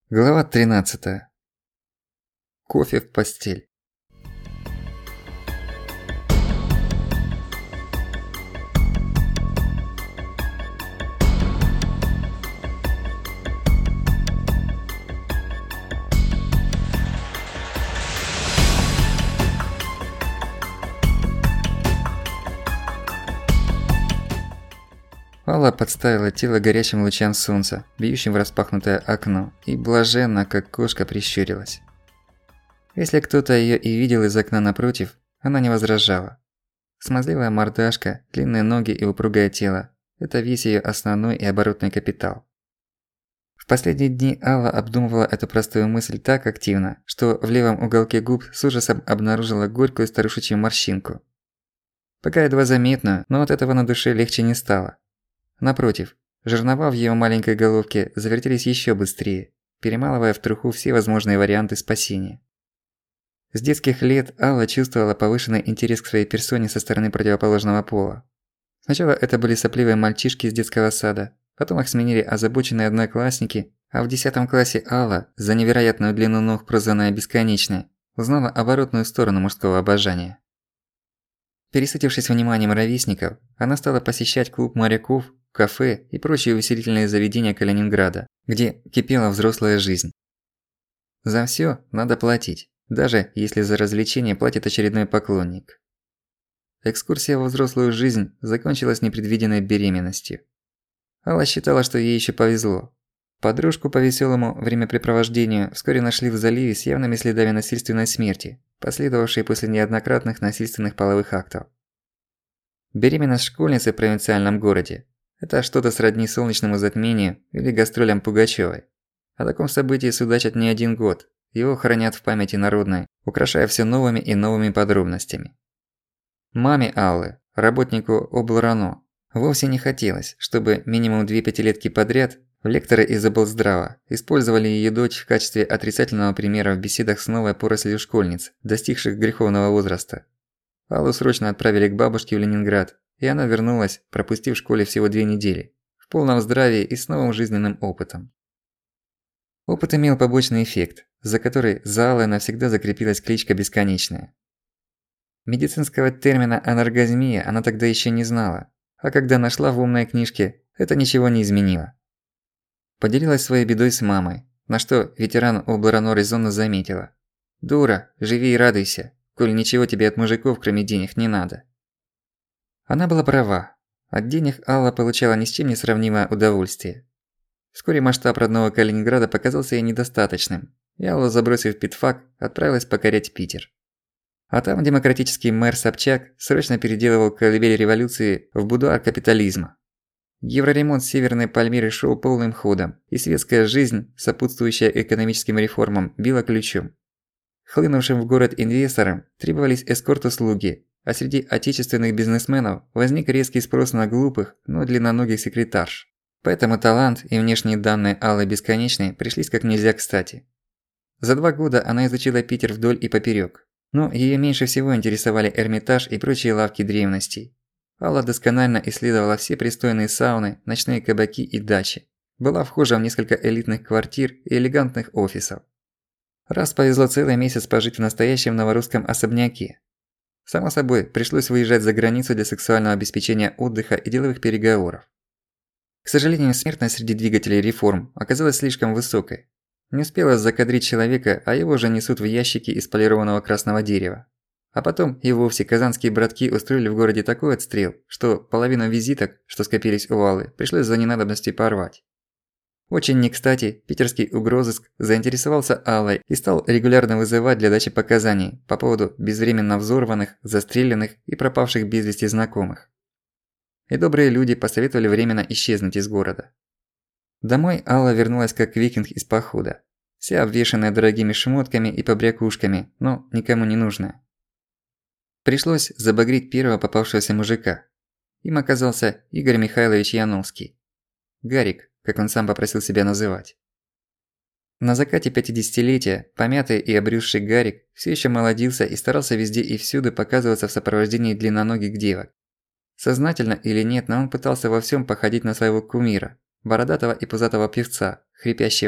Глава 13. Кофе в постель. Алла подставила тело горячим лучам солнца, бьющим в распахнутое окно, и блаженно, как кошка, прищурилась. Если кто-то её и видел из окна напротив, она не возражала. Смазливая мордашка, длинные ноги и упругое тело – это весь её основной и оборотный капитал. В последние дни Алла обдумывала эту простую мысль так активно, что в левом уголке губ с ужасом обнаружила горькую старушечью морщинку. Пока едва заметную, но от этого на душе легче не стало. Напротив, жернова в её маленькой головке завертелись ещё быстрее, перемалывая в труху все возможные варианты спасения. С детских лет Алла чувствовала повышенный интерес к своей персоне со стороны противоположного пола. Сначала это были сопливые мальчишки из детского сада, потом их сменили озабоченные одноклассники, а в 10 классе Алла, за невероятную длину ног, прозванная «бесконечной», узнала оборотную сторону мужского обожания. Пересытившись вниманием ровесников, она стала посещать клуб моряков, кафе и прочие увеселительные заведения Калининграда, где кипела взрослая жизнь. За всё надо платить, даже если за развлечение платит очередной поклонник. Экскурсия во взрослую жизнь закончилась непредвиденной беременностью. Алла считала, что ей ещё повезло. Подружку по весёлому времяпрепровождению вскоре нашли в заливе с явными следами насильственной смерти, последовавшей после неоднократных насильственных половых актов. Беременность школьницы в провинциальном городе – это что-то сродни солнечному затмению или гастролям Пугачёвой. О таком событии судачат не один год, его хранят в памяти народной, украшая всё новыми и новыми подробностями. Маме Аллы, работнику облрано, вовсе не хотелось, чтобы минимум 2 пятилетки подряд лекторы из облздрава использовали её дочь в качестве отрицательного примера в беседах с новой порослью школьниц, достигших греховного возраста. Аллу срочно отправили к бабушке в Ленинград, и она вернулась, пропустив в школе всего 2 недели, в полном здравии и с новым жизненным опытом. Опыт имел побочный эффект, за который за Аллой навсегда закрепилась кличка «Бесконечная». Медицинского термина аноргазмия она тогда ещё не знала, а когда нашла в умной книжке, это ничего не изменило. Поделилась своей бедой с мамой, на что ветеран облрано резонно заметила: «Дура, живи и радуйся, коль ничего тебе от мужиков, кроме денег, не надо». Она была права. От денег Алла получала ни с чем не сравнимое удовольствие. Вскоре масштаб родного Калининграда показался ей недостаточным, и Алла, забросив педфак, отправилась покорять Питер. А там демократический мэр Собчак срочно переделывал колыбель революции в будуар капитализма. Евроремонт Северной Пальмиры шёл полным ходом, и светская жизнь, сопутствующая экономическим реформам, била ключом. Хлынувшим в город инвесторам требовались эскорт-услуги, а среди отечественных бизнесменов возник резкий спрос на глупых, но длинноногих секретарш. Поэтому талант и внешние данные Аллы Бесконечной пришлись как нельзя кстати. За 2 года она изучила Питер вдоль и поперёк, но её меньше всего интересовали Эрмитаж и прочие лавки древностей. Алла досконально исследовала все пристойные сауны, ночные кабаки и дачи. Была вхожа в несколько элитных квартир и элегантных офисов. Раз повезло целый месяц пожить в настоящем новорусском особняке. Само собой, пришлось выезжать за границу для сексуального обеспечения отдыха и деловых переговоров. К сожалению, смертность среди двигателей реформ оказалась слишком высокой. Не успела закадрить человека, а его уже несут в ящики из полированного красного дерева. А потом и вовсе казанские братки устроили в городе такой отстрел, что половину визиток, что скопились у Аллы, пришлось за ненадобностью порвать. Очень не кстати, питерский угрозыск заинтересовался Аллой и стал регулярно вызывать для дачи показаний по поводу безвременно взорванных, застреленных и пропавших без вести знакомых. И добрые люди посоветовали временно исчезнуть из города. Домой Алла вернулась как викинг из похода, вся обвешанная дорогими шмотками и побрякушками, но никому не нужная. Пришлось забагрить первого попавшегося мужика. Им оказался Игорь Михайлович Яновский. Гарик, как он сам попросил себя называть. На закате 50-летия помятый и обрюзший Гарик всё ещё молодился и старался везде и всюду показываться в сопровождении длинноногих девок. Сознательно или нет, но он пытался во всём походить на своего кумира, бородатого и пузатого певца, хрипящего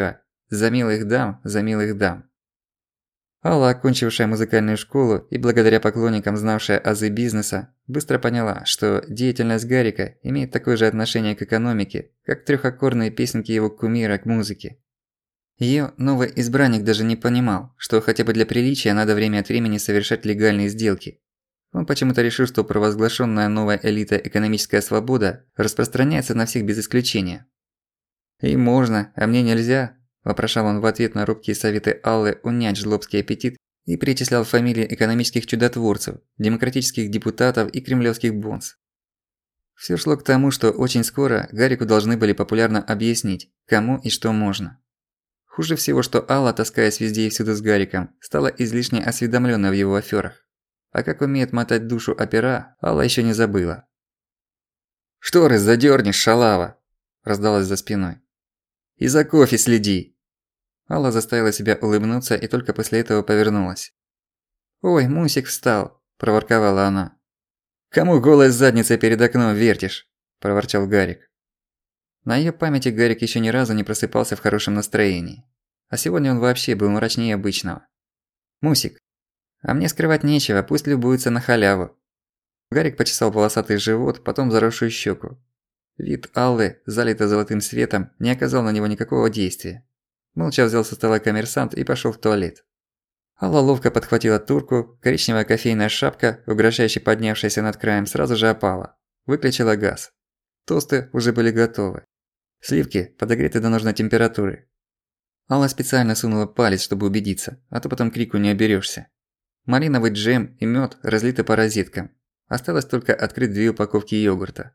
За милых дам, за милых дам. Алла, окончившая музыкальную школу и благодаря поклонникам знавшая азы бизнеса, быстро поняла, что деятельность Гарика имеет такое же отношение к экономике, как трёхаккордные песенки его кумира к музыке. Её новый избранник даже не понимал, что хотя бы для приличия надо время от времени совершать легальные сделки. Он почему-то решил, что провозглашенная новая элита экономическая свобода распространяется на всех без исключения. «Им можно, а мне нельзя», – вопрошал он в ответ на робкие советы Аллы унять жлобский аппетит и перечислял фамилии экономических чудотворцев, демократических депутатов и кремлевских бонз. Всё шло к тому, что очень скоро Гарику должны были популярно объяснить, кому и что можно. Хуже всего, что Алла, таскаясь везде и всюду с Гариком, стала излишне осведомлённой в его аферах. А как умеет мотать душу опера, Алла ещё не забыла. «Шторы задёрнешь, шалава!» – раздалось за спиной. «И за кофе следи!» Алла заставила себя улыбнуться и только после этого повернулась. «Ой, Мусик встал!» – проворковала она. «Кому голой задницей перед окном вертишь?» – проворчал Гарик. На её памяти Гарик ещё ни разу не просыпался в хорошем настроении. А сегодня он вообще был мрачнее обычного. «Мусик, а мне скрывать нечего, пусть любуются на халяву». Гарик почесал волосатый живот, потом заросшую щеку. Вид Аллы, залитый золотым светом, не оказал на него никакого действия. Молча взял со стола коммерсант и пошёл в туалет. Алла ловко подхватила турку, коричневая кофейная шапка, угрожающе поднявшаяся над краем, сразу же опала. Выключила газ. Тосты уже были готовы. Сливки подогреты до нужной температуры. Алла специально сунула палец, чтобы убедиться, а то потом крику не оберёшься. Малиновый джем и мёд разлиты по розеткам. Осталось только открыть 2 упаковки йогурта.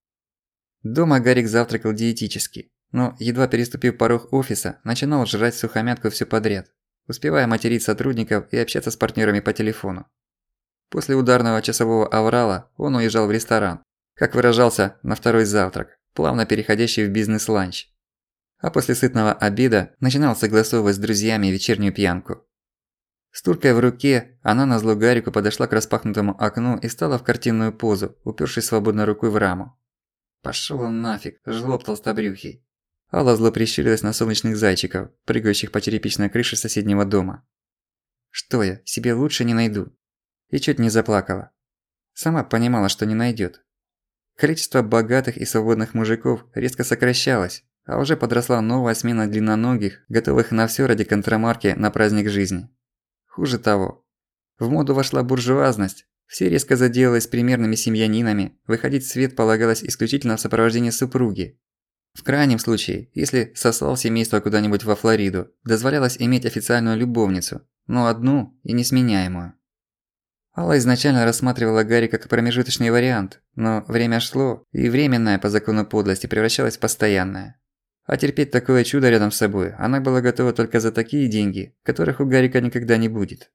Дома Гарик завтракал диетически, но, едва переступив порог офиса, начинал жрать всухомятку всё подряд, успевая материть сотрудников и общаться с партнёрами по телефону. После ударного часового аврала он уезжал в ресторан, как выражался, на второй завтрак, плавно переходящий в бизнес-ланч. А после сытного обеда начинал согласовывать с друзьями вечернюю пьянку. С туркой в руке она назло Гарику подошла к распахнутому окну и стала в картинную позу, упёршись свободной рукой в раму. «Пошёл он нафиг, жлоб толстобрюхий!» Алла зло прищурилась на солнечных зайчиков, прыгающих по черепичной крыше соседнего дома. «Что я, себе лучше не найду?» И чуть не заплакала. Сама понимала, что не найдёт. Количество богатых и свободных мужиков резко сокращалось, а уже подросла новая смена длинноногих, готовых на всё ради контрамарки на праздник жизни. Хуже того, в моду вошла буржуазность, все резко заделалось примерными семьянинами, выходить в свет полагалось исключительно в сопровождении супруги. В крайнем случае, если сослал семейство куда-нибудь во Флориду, дозволялось иметь официальную любовницу, но одну и несменяемую. Алла изначально рассматривала Гарика как промежуточный вариант, но время шло, и временное по закону подлости превращалось в постоянное. А терпеть такое чудо рядом с собой она была готова только за такие деньги, которых у Гарика никогда не будет.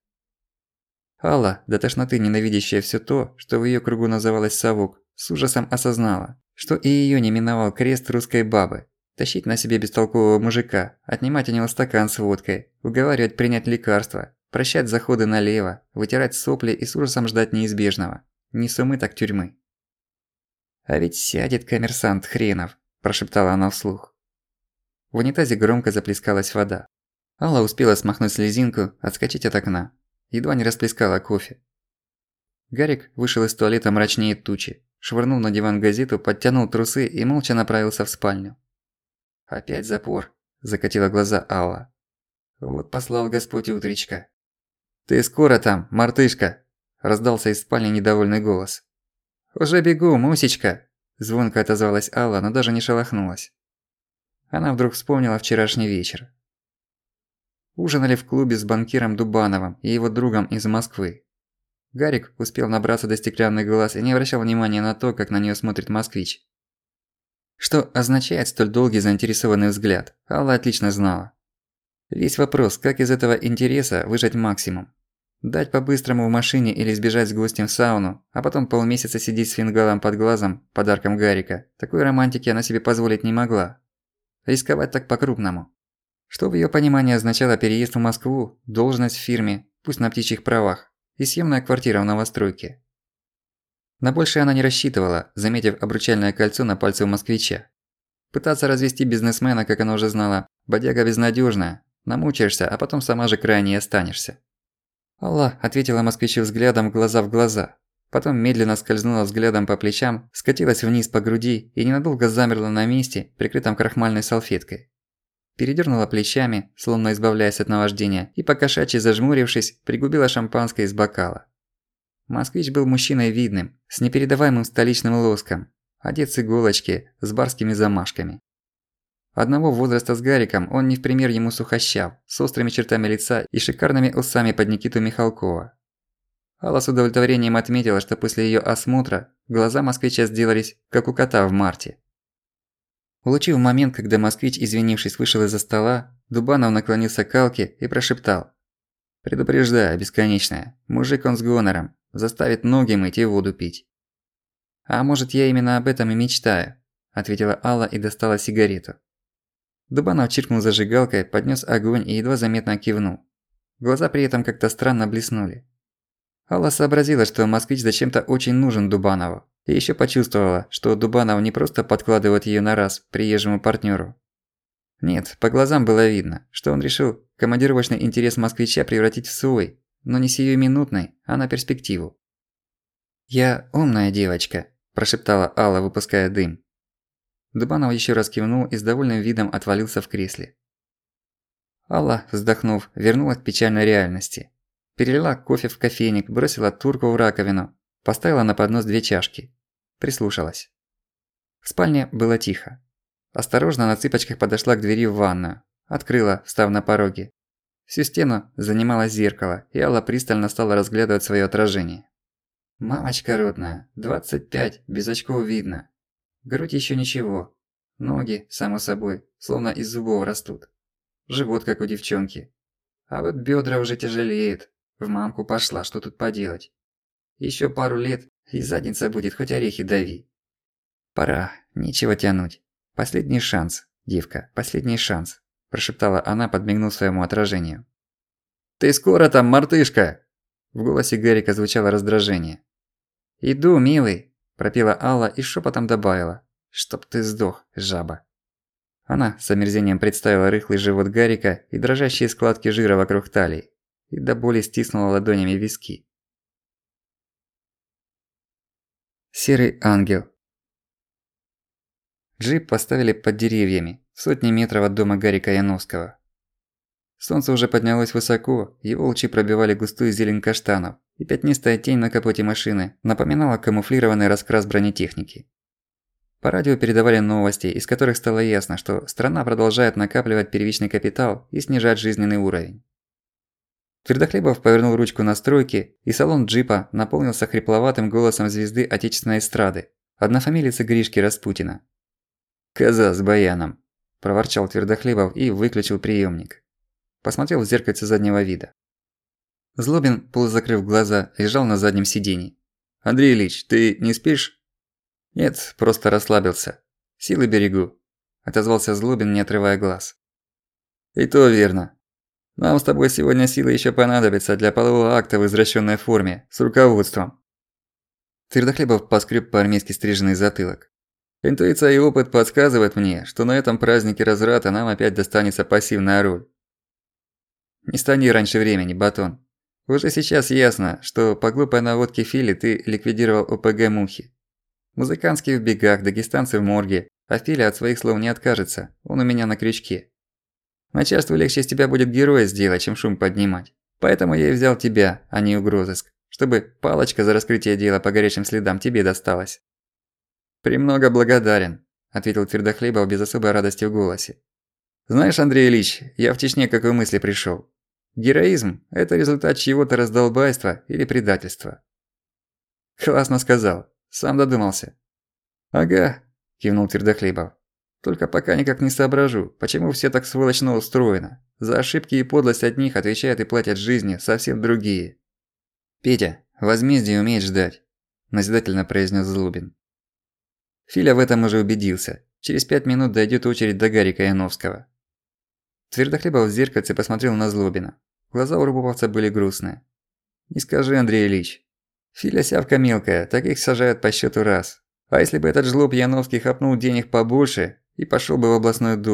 Алла, до тошноты ненавидящая всё то, что в её кругу называлось совок, с ужасом осознала, что и её не миновал крест русской бабы. Тащить на себе бестолкового мужика, отнимать у него стакан с водкой, уговаривать принять лекарства, прощать заходы налево, вытирать сопли и с ужасом ждать неизбежного. Не сумы, так тюрьмы. «А ведь сядет коммерсант хренов», – прошептала она вслух. В унитазе громко заплескалась вода. Алла успела смахнуть слезинку, отскочить от окна. Едва не расплескала кофе. Гарик вышел из туалета мрачнее тучи, швырнул на диван газету, подтянул трусы и молча направился в спальню. «Опять запор», – закатила глаза Алла. «Вот послал Господь утречка». «Ты скоро там, мартышка?» – раздался из спальни недовольный голос. «Уже бегу, Мусечка», – звонко отозвалась Алла, но даже не шелохнулась. Она вдруг вспомнила вчерашний вечер. Ужинали в клубе с банкиром Дубановым и его другом из Москвы. Гарик успел набраться до стеклянных глаз и не обращал внимания на то, как на неё смотрит москвич. Что означает столь долгий заинтересованный взгляд, Алла отлично знала. Весь вопрос, как из этого интереса выжать максимум. Дать по-быстрому в машине или сбежать с гостем в сауну, а потом полмесяца сидеть с фингалом под глазом, подарком Гарика, такой романтики она себе позволить не могла. Рисковать так по-крупному. Что в её понимании означало переезд в Москву, должность в фирме, пусть на птичьих правах, и съемная квартира в новостройке. На большее она не рассчитывала, заметив обручальное кольцо на пальце у москвича. Пытаться развести бизнесмена, как она уже знала, Бодяга безнадёжная. Намучаешься, а потом сама же крайней останешься». Алла ответила москвичу взглядом глаза в глаза. Потом медленно скользнула взглядом по плечам, скатилась вниз по груди и ненадолго замерла на месте, прикрытом крахмальной салфеткой. Передёрнула плечами, словно избавляясь от наваждения, и покошачьи зажмурившись, пригубила шампанское из бокала. Москвич был мужчиной видным, с непередаваемым столичным лоском, одет с иголочки, с барскими замашками. Одного возраста с Гариком он не в пример ему сухощав, с острыми чертами лица и шикарными усами под Никиту Михалкова. Алла с удовлетворением отметила, что после её осмотра глаза москвича сделались, как у кота в марте. Улучив момент, когда москвич, извинившись, вышел из-за стола, Дубанов наклонился к Алке и прошептал: «Предупреждаю, бесконечная, мужик он с гонором, заставит ноги мыть и воду пить». «А может, я именно об этом и мечтаю», – ответила Алла и достала сигарету. Дубанов чиркнул зажигалкой, поднёс огонь и едва заметно кивнул. Глаза при этом как-то странно блеснули. Алла сообразила, что москвич зачем-то очень нужен Дубанову, и ещё почувствовала, что Дубанов не просто подкладывает её на раз приезжему партнёру. Нет, по глазам было видно, что он решил командировочный интерес москвича превратить в свой, но не сиюминутный, а на перспективу. «Я умная девочка», – прошептала Алла, выпуская дым. Дубанов ещё раз кивнул и с довольным видом отвалился в кресле. Алла, вздохнув, вернулась к печальной реальности. Перелила кофе в кофейник, бросила турку в раковину, поставила на поднос 2 чашки. Прислушалась. В спальне было тихо. Осторожно на цыпочках подошла к двери в ванную. Открыла, встав на пороге. Всю стену занимало зеркало, и Алла пристально стала разглядывать своё отражение. «Мамочка родная, 25, без очков видно. Грудь ещё ничего. Ноги, само собой, словно из зубов растут. Живот, как у девчонки. А вот бёдра уже тяжелеют. В мамку пошла, что тут поделать. Ещё пару лет, и задница будет, хоть орехи дави. Пора, нечего тянуть. Последний шанс, девка, последний шанс», – прошептала она, подмигнув своему отражению. «Ты скоро там, мартышка?» В голосе Гарика звучало раздражение. «Иду, милый», – пропела Алла и шёпотом добавила: «Чтоб ты сдох, жаба». Она с омерзением представила рыхлый живот Гарика и дрожащие складки жира вокруг талии, и до боли стиснула ладонями виски. Серый ангел. Джип поставили под деревьями, в сотни метров от дома Гарика Яновского. Солнце уже поднялось высоко, его лучи пробивали густую зелень каштанов, и пятнистая тень на капоте машины напоминала камуфлированный раскрас бронетехники. По радио передавали новости, из которых стало ясно, что страна продолжает накапливать первичный капитал и снижать жизненный уровень. Твердохлебов повернул ручку настройки, и салон джипа наполнился хрипловатым голосом звезды отечественной эстрады, однофамилицы Гришки Распутина. «Коза с баяном», – проворчал Твердохлебов и выключил приёмник. Посмотрел в зеркальце заднего вида. Злобин, полузакрыв глаза, лежал на заднем сиденье. «Андрей Ильич, ты не спишь?» «Нет, просто расслабился. Силы берегу», – отозвался Злобин, не отрывая глаз. «И то верно. Нам с тобой сегодня силы ещё понадобятся для полового акта в извращенной форме, с руководством». Твердохлебов поскреб по-армейски стриженный затылок. «Интуиция и опыт подсказывают мне, что на этом празднике разврата нам опять достанется пассивная роль». «Не стани раньше времени, Батон. Уже сейчас ясно, что по глупой наводке Фили ты ликвидировал ОПГ Мухи. Музыкантские в бегах, дагестанцы в морге, а Филя от своих слов не откажется, он у меня на крючке. Начальству легче из тебя будет героя сделать, чем шум поднимать. Поэтому я и взял тебя, а не угрозыск, чтобы палочка за раскрытие дела по горячим следам тебе досталась». «Премного благодарен», – ответил Твердохлебов без особой радости в голосе. «Знаешь, Андрей Ильич, я в Чечне к какой мысли пришёл. Героизм – это результат чьего-то раздолбайства или предательства». «Классно сказал. Сам додумался». «Ага», – кивнул Твердохлебов. «Только пока никак не соображу, почему все так сволочно устроено. За ошибки и подлость одних отвечают и платят жизни совсем другие». «Петя, возмездие умеет ждать», – назидательно произнёс Злобин. Филя в этом уже убедился. Через 5 минут дойдёт очередь до Гарика Яновского. Твердохлебов в зеркальце посмотрел на Злобина. Глаза у рубовца были грустные. «Не скажи, Андрей Ильич. Филя сявка мелкая, таких сажают по счёту раз. А если бы этот жлоб Яновский хапнул денег побольше и пошёл бы в областную думу,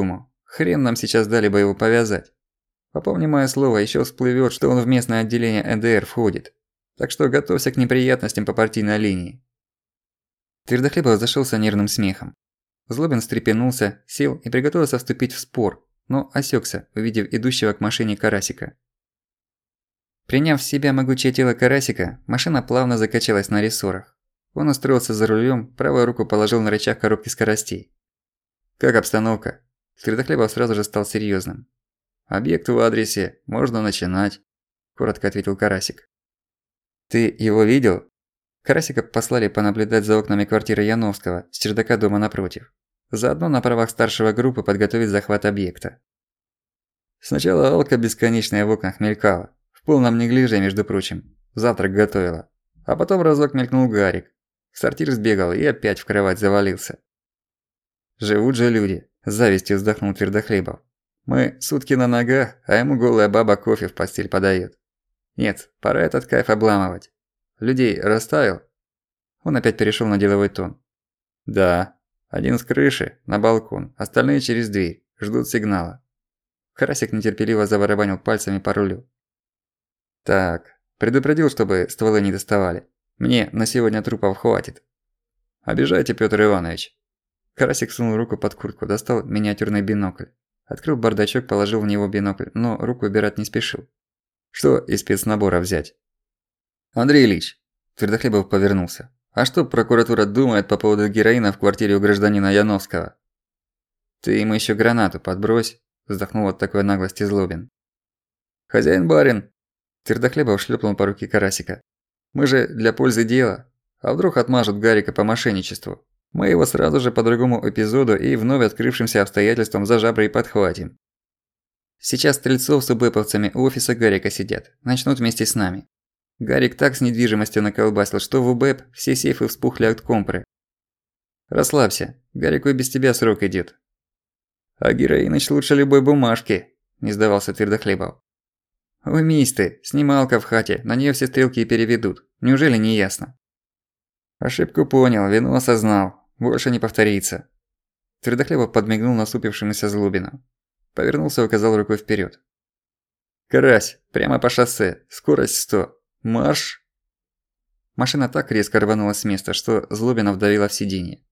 Хрен нам сейчас дали бы его повязать. Попомни моё слово, ещё всплывёт, что он в местное отделение НДР входит. Так что готовься к неприятностям по партийной линии». Твердохлебов зашёлся нервным смехом. Злобин встрепенулся, сел и приготовился вступить в спор, но осёкся, увидев идущего к машине Карасика. Приняв в себя могучее тело Карасика, машина плавно закачалась на рессорах. Он устроился за рулём, правую руку положил на рычаг коробки скоростей. «Как обстановка?» Твердохлебов сразу же стал серьёзным. «Объект в адресе, можно начинать», – коротко ответил Карасик. «Ты его видел?» Карасика послали понаблюдать за окнами квартиры Яновского с чердака дома напротив. Заодно на правах старшего группы подготовить захват объекта. Сначала Алка бесконечная в окнах мелькала. В полном неглиже, между прочим. Завтрак готовила. А потом разок мелькнул Гарик. В сортир сбегал и опять в кровать завалился. «Живут же люди», – с завистью вздохнул Твердохлебов. «Мы сутки на ногах, а ему голая баба кофе в постель подаёт. Нет, пора этот кайф обламывать. Людей расставил?» Он опять перешёл на деловой тон. «Да. Один с крыши, на балкон, остальные через дверь, ждут сигнала». Карасик нетерпеливо забарабанил пальцами по рулю. «Так, предупредил, чтобы стволы не доставали. Мне на сегодня трупов хватит. Обижайте, Пётр Иванович». Карасик сунул руку под куртку, достал миниатюрный бинокль. Открыл бардачок, положил в него бинокль, но руку убирать не спешил. «Что из спецнабора взять?» «Андрей Ильич», – Твердохлебов повернулся. «А что прокуратура думает по поводу героина в квартире у гражданина Яновского?» «Ты ему ещё гранату подбрось», – вздохнул от такой наглости Злобин. «Хозяин-барин», – Твердохлебов шлёпнул по руке Карасика. «Мы же для пользы дела. А вдруг отмажут Гарика по мошенничеству? Мы его сразу же по другому эпизоду и вновь открывшимся обстоятельствам за жабры и подхватим. Сейчас стрельцов с убэповцами у офиса Гарика сидят, начнут вместе с нами. Гарик так с недвижимостью наколбасил, что в УБЭП все сейфы вспухли от компры. Расслабься, Гарику и без тебя срок идёт». «А Героиныч лучше любой бумажки», – не сдавался Твердохлебов. «Уймись ты, снималка в хате, на неё все стрелки и переведут. Неужели не ясно?» «Ошибку понял, вину осознал. Больше не повторится». Твердохлебов подмигнул насупившемуся Злобину. Повернулся и указал рукой вперёд. «Карась, прямо по шоссе, скорость 100. Марш!» Машина так резко рванула с места, что Злобина вдавила в сиденье.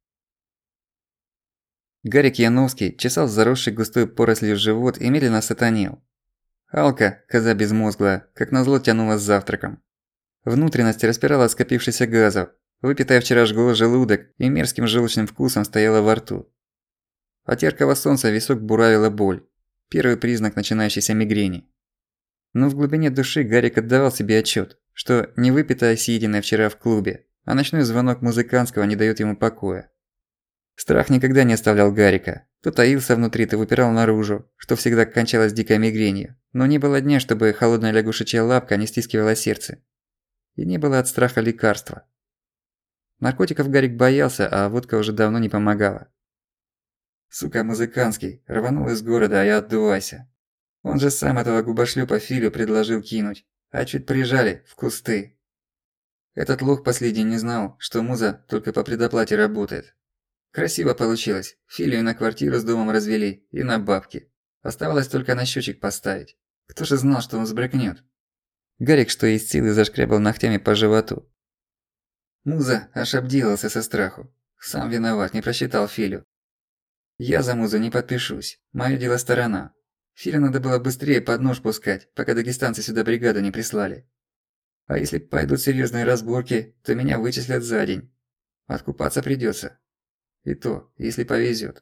Гарик Яновский чесал заросший густой порослью живот и медленно сатанел. Алка, коза безмозглая, как назло тянула с завтраком. Внутренности распирала от скопившихся газов, выпитая вчера жгла желудок и мерзким желчным вкусом стояла во рту. От яркого солнца висок буравила боль, первый признак начинающейся мигрени. Но в глубине души Гарик отдавал себе отчёт, что не выпитое съеденное вчера в клубе, а ночной звонок Музыканского не даёт ему покоя. Страх никогда не оставлял Гарика. То таился внутри, то выпирал наружу, что всегда кончалось дикой мигренью. Но не было дня, чтобы холодная лягушачья лапка не стискивала сердце. И не было от страха лекарства. Наркотиков Гарик боялся, а водка уже давно не помогала. Сука, Музыканский, рванул из города, а я отдувайся. Он же сам этого губошлёпа Филю предложил кинуть, а чуть прижали в кусты. Этот лох последний не знал, что Муза только по предоплате работает. Красиво получилось. Филию на квартиру с домом развели и на бабки. Оставалось только на счётчик поставить. Кто же знал, что он сбрыкнёт? Гарик, что есть силы, зашкрябал ногтями по животу. Муза аж обделался со страху. Сам виноват, не просчитал Филю. Я за Музу не подпишусь. Моё дело сторона. Филю надо было быстрее под нож пускать, пока дагестанцы сюда бригаду не прислали. А если пойдут серьёзные разборки, то меня вычислят за день. Откупаться придётся. И то, если повезёт.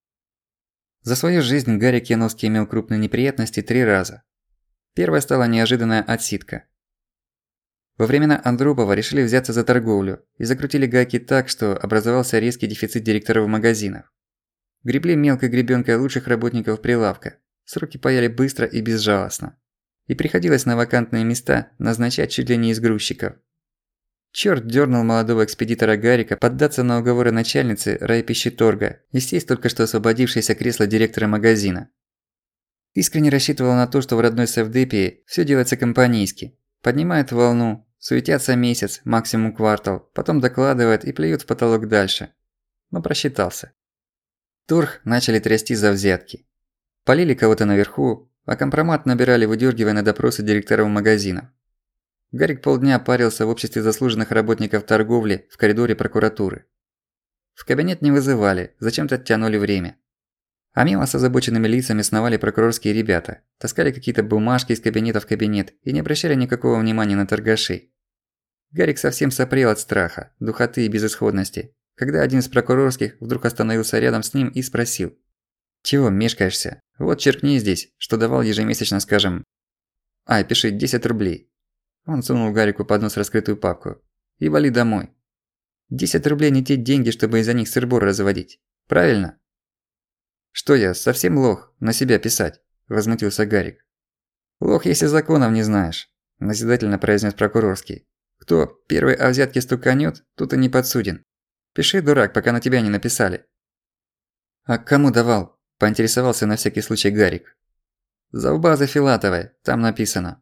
За свою жизнь Гарик Яновский имел крупные неприятности 3 раза. Первая стала неожиданная отсидка. Во времена Андропова решили взяться за торговлю и закрутили гайки так, что образовался резкий дефицит директоров магазинов. Гребли мелкой гребёнкой лучших работников прилавка. Сроки паяли быстро и безжалостно. И приходилось на вакантные места назначать чуть ли не из грузчиков. Чёрт дёрнул молодого экспедитора Гарика поддаться на уговоры начальницы райпищеторга и сесть только что освободившееся кресло директора магазина. Искренне рассчитывал на то, что в родной Севдепии всё делается компанейски. Поднимают волну, суетятся месяц, максимум квартал, потом докладывают и плюют в потолок дальше. Но просчитался. Торг начали трясти за взятки. Полили кого-то наверху, а компромат набирали, выдергивая на допросы директоров магазинов. Гарик полдня парился в обществе заслуженных работников торговли в коридоре прокуратуры. В кабинет не вызывали, зачем-то тянули время. А мимо с озабоченными лицами сновали прокурорские ребята, таскали какие-то бумажки из кабинета в кабинет и не обращали никакого внимания на торгашей. Гарик совсем сопрел от страха, духоты и безысходности, когда один из прокурорских вдруг остановился рядом с ним и спросил: «Чего мешкаешься? Вот черкни здесь, что давал ежемесячно, скажем... пиши 10 рублей». Он сунул Гарику под нос раскрытую папку. «И вали домой. 10 рублей не те деньги, чтобы из-за них сыр-бор разводить. Правильно?» «Что я, совсем лох, на себя писать?» – возмутился Гарик. «Лох, если законов не знаешь», – назидательно произнес прокурорский. «Кто первый о взятке стуканёт, тот и не подсуден. Пиши, дурак, пока на тебя не написали». «А кому давал?» – поинтересовался на всякий случай Гарик. «Завбазы Филатовой, там написано».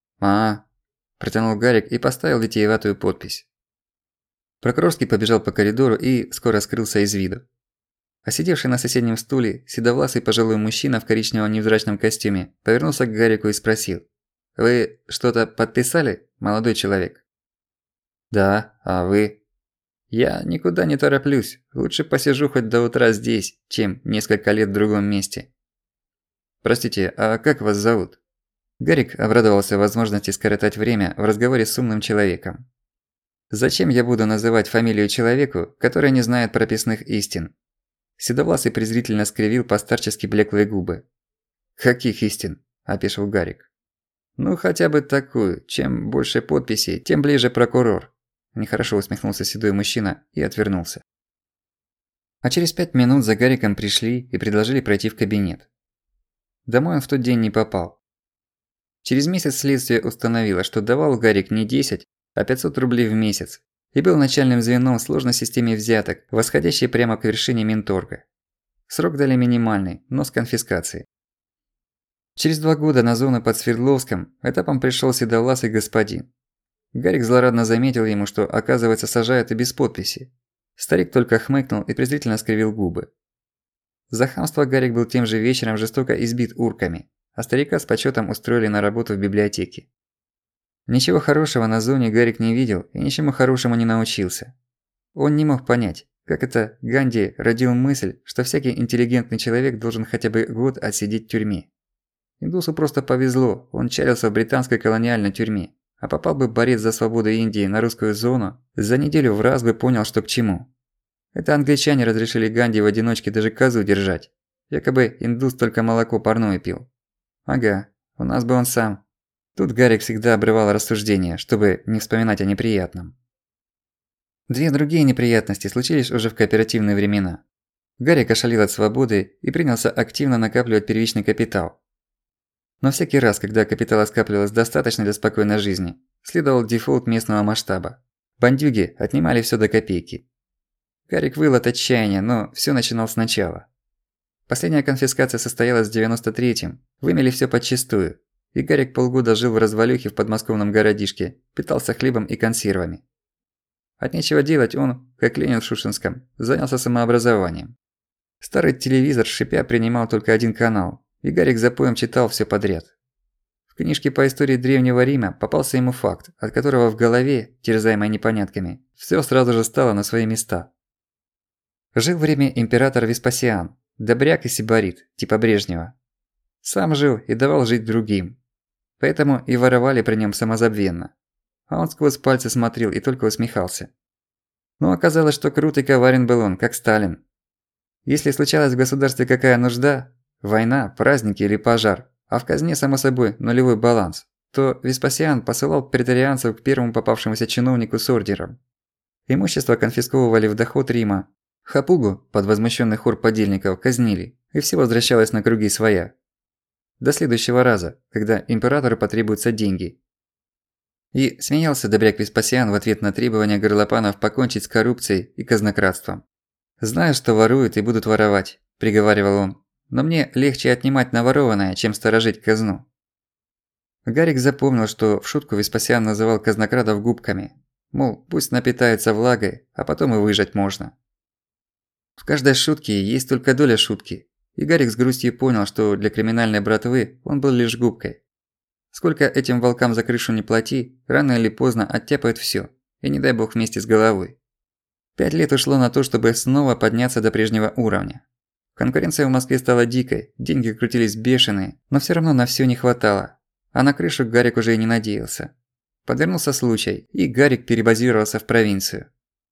Протянул Гарик и поставил витиеватую подпись. Прокурорский побежал по коридору и скоро скрылся из виду. А сидевший на соседнем стуле седовласый пожилой мужчина в коричневом невзрачном костюме повернулся к Гарику и спросил: «Вы что-то подписали, молодой человек?» «Да, а вы?» «Я никуда не тороплюсь, лучше посижу хоть до утра здесь, чем несколько лет в другом месте». «Простите, а как вас зовут?» Гарик обрадовался возможности скоротать время в разговоре с умным человеком. «Зачем я буду называть фамилию человеку, который не знает прописных истин?» Седовласый презрительно скривил постарчески блеклые губы. «Каких истин?» – опешил Гарик. «Ну, хотя бы такую. Чем больше подписей, тем ближе прокурор». Нехорошо усмехнулся седой мужчина и отвернулся. А через 5 минут за Гариком пришли и предложили пройти в кабинет. Домой он в тот день не попал. Через месяц следствие установило, что давал Гарик не 10, а 500 рублей в месяц. И был начальным звеном в сложной системе взяток, восходящей прямо к вершине Минторга. Срок дали минимальный, но с конфискацией. Через 2 года на зону под Свердловском этапом пришёл седовласый господин. Гарик злорадно заметил ему, что, оказывается, сажают и без подписи. Старик только хмыкнул и презрительно скривил губы. За хамство Гарик был тем же вечером жестоко избит урками, а старика с почётом устроили на работу в библиотеке. Ничего хорошего на зоне Гарик не видел и ничему хорошему не научился. Он не мог понять, как это Ганди родил мысль, что всякий интеллигентный человек должен хотя бы год отсидеть в тюрьме. Индусу просто повезло, он чалился в британской колониальной тюрьме, а попал бы борец за свободу Индии на русскую зону, за неделю в раз бы понял, что к чему. Это англичане разрешили Ганди в одиночке даже козу держать. Якобы индус только молоко парное пил. Ага, у нас бы он сам. Тут Гарик всегда обрывал рассуждения, чтобы не вспоминать о неприятном. 2 другие неприятности случились уже в кооперативные времена. Гарик ошалил от свободы и принялся активно накапливать первичный капитал. Но всякий раз, когда капитала скапливалось достаточно для спокойной жизни, следовал дефолт местного масштаба. Бандюги отнимали всё до копейки. Гарик выл от отчаяния, но всё начинал сначала. Последняя конфискация состоялась в 93-м, вымели всё подчистую. И Гарик полгода жил в развалюхе в подмосковном городишке, питался хлебом и консервами. От нечего делать он, как Ленин в Шушинском, занялся самообразованием. Старый телевизор шипя принимал только один канал, и Гарик запоем читал всё подряд. В книжке по истории Древнего Рима попался ему факт, от которого в голове, терзаемой непонятками, всё сразу же стало на свои места. Жил в Риме император Веспасиан, добряк и сибарит, типа Брежнева. Сам жил и давал жить другим. Поэтому и воровали при нём самозабвенно. А он сквозь пальцы смотрел и только усмехался. Но оказалось, что крут и коварен был он, как Сталин. Если случалась в государстве какая нужда, война, праздники или пожар, а в казне, само собой, нулевой баланс, то Веспасиан посылал претарианцев к первому попавшемуся чиновнику с ордером. Имущество конфисковывали в доход Рима. Хапугу, под возмущенный хор подельников, казнили, и все возвращалось на круги своя. До следующего раза, когда императору потребуются деньги. И смеялся добряк Веспасиан в ответ на требования горлопанов покончить с коррупцией и казнократством. «Знаю, что воруют и будут воровать», – приговаривал он, – «но мне легче отнимать наворованное, чем сторожить казну». Гарик запомнил, что в шутку Веспасиан называл казнократов губками. Мол, пусть напитается влагой, а потом и выжать можно. В каждой шутке есть только доля шутки. И Гарик с грустью понял, что для криминальной братвы он был лишь губкой. Сколько этим волкам за крышу не плати, рано или поздно оттяпают всё, и не дай бог вместе с головой. 5 лет ушло на то, чтобы снова подняться до прежнего уровня. Конкуренция в Москве стала дикой, деньги крутились бешеные, но всё равно на всё не хватало. А на крышу Гарик уже и не надеялся. Подвернулся случай, и Гарик перебазировался в провинцию.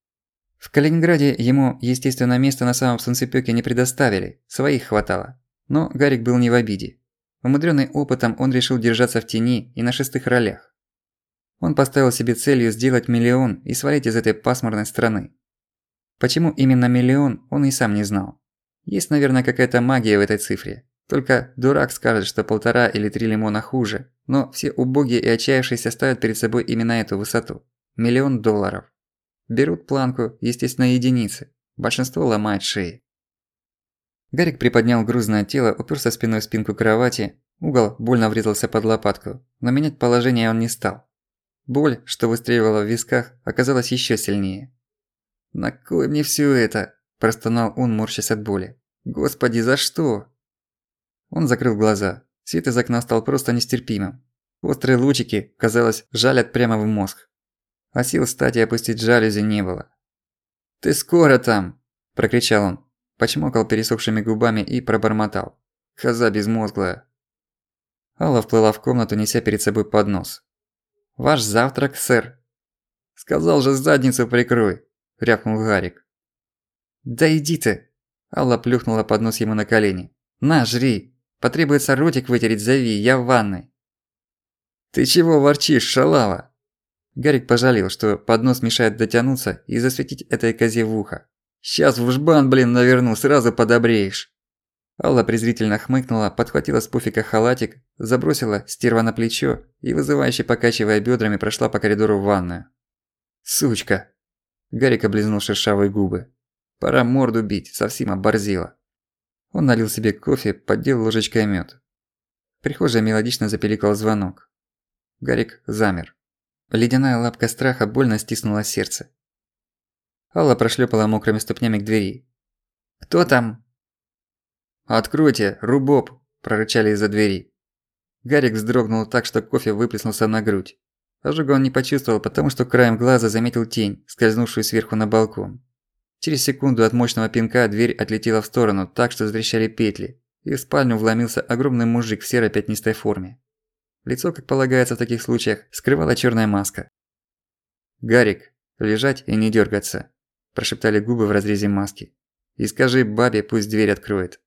В Калининграде ему, естественно, место на самом солнцепёке не предоставили, своих хватало. Но Гарик был не в обиде. Умудрённый опытом, он решил держаться в тени и на шестых ролях. Он поставил себе целью сделать миллион и свалить из этой пасмурной страны. Почему именно миллион, он и сам не знал. Есть, наверное, какая-то магия в этой цифре. Только дурак скажет, что 1,5 или 3 лимона хуже, но все убогие и отчаявшиеся ставят перед собой именно эту высоту – $1 миллион. Берут планку, естественно, единицы. Большинство ломает шеи. Гарик приподнял грузное тело, упёрся спиной в спинку кровати, угол больно врезался под лопатку, но менять положение он не стал. Боль, что выстреливала в висках, оказалась ещё сильнее. «На кой мне всё это?» – простонал он, морщась от боли. «Господи, за что?» Он закрыл глаза. Свет из окна стал просто нестерпимым. Острые лучики, казалось, жалят прямо в мозг. А сил встать и опустить жалюзи не было. «Ты скоро там!» – прокричал он. Почмокал пересохшими губами и пробормотал. «Коза безмозглая!» Алла вплыла в комнату, неся перед собой поднос. «Ваш завтрак, сэр!» «Сказал же, задницу прикрой!» – рявкнул Гарик. «Да иди ты!» – Алла плюхнула поднос ему на колени. «На, жри! Потребуется ротик вытереть, зови, я в ванной!» «Ты чего ворчишь, шалава?» Гарик пожалел, что поднос мешает дотянуться и засветить этой козе в ухо. «Сейчас в жбан, блин, наверну, сразу подобреешь!» Алла презрительно хмыкнула, подхватила с пуфика халатик, забросила стерва на плечо и, вызывающе покачивая бёдрами, прошла по коридору в ванную. «Сучка!» Гарик облизнул шершавые губы. «Пора морду бить, совсем оборзела». Он налил себе кофе, поддел ложечкой мёд. В прихожей мелодично запеликал звонок. Гарик замер. Ледяная лапка страха больно стиснула сердце. Алла прошлепала мокрыми ступнями к двери. «Кто там?» «Откройте, рубоб!» – прорычали из-за двери. Гарик вздрогнул так, что кофе выплеснулся на грудь. Ожога он не почувствовал, потому что краем глаза заметил тень, скользнувшую сверху на балкон. Через секунду от мощного пинка дверь отлетела в сторону, так что затрещали петли, и в спальню вломился огромный мужик в серой пятнистой форме. Лицо, как полагается в таких случаях, скрывала чёрная маска. «Гарик, лежать и не дёргаться», – прошептали губы в разрезе маски. «И скажи бабе, пусть дверь откроет».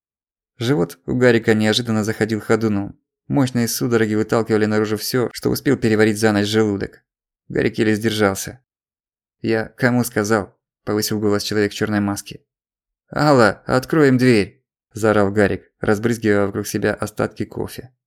Живот у Гарика неожиданно заходил ходуном. Мощные судороги выталкивали наружу всё, что успел переварить за ночь желудок. Гарик еле сдержался. «Я кому сказал?» – повысил голос человек в чёрной маске. «Алла, открой им дверь!» – заорал Гарик, разбрызгивая вокруг себя остатки кофе.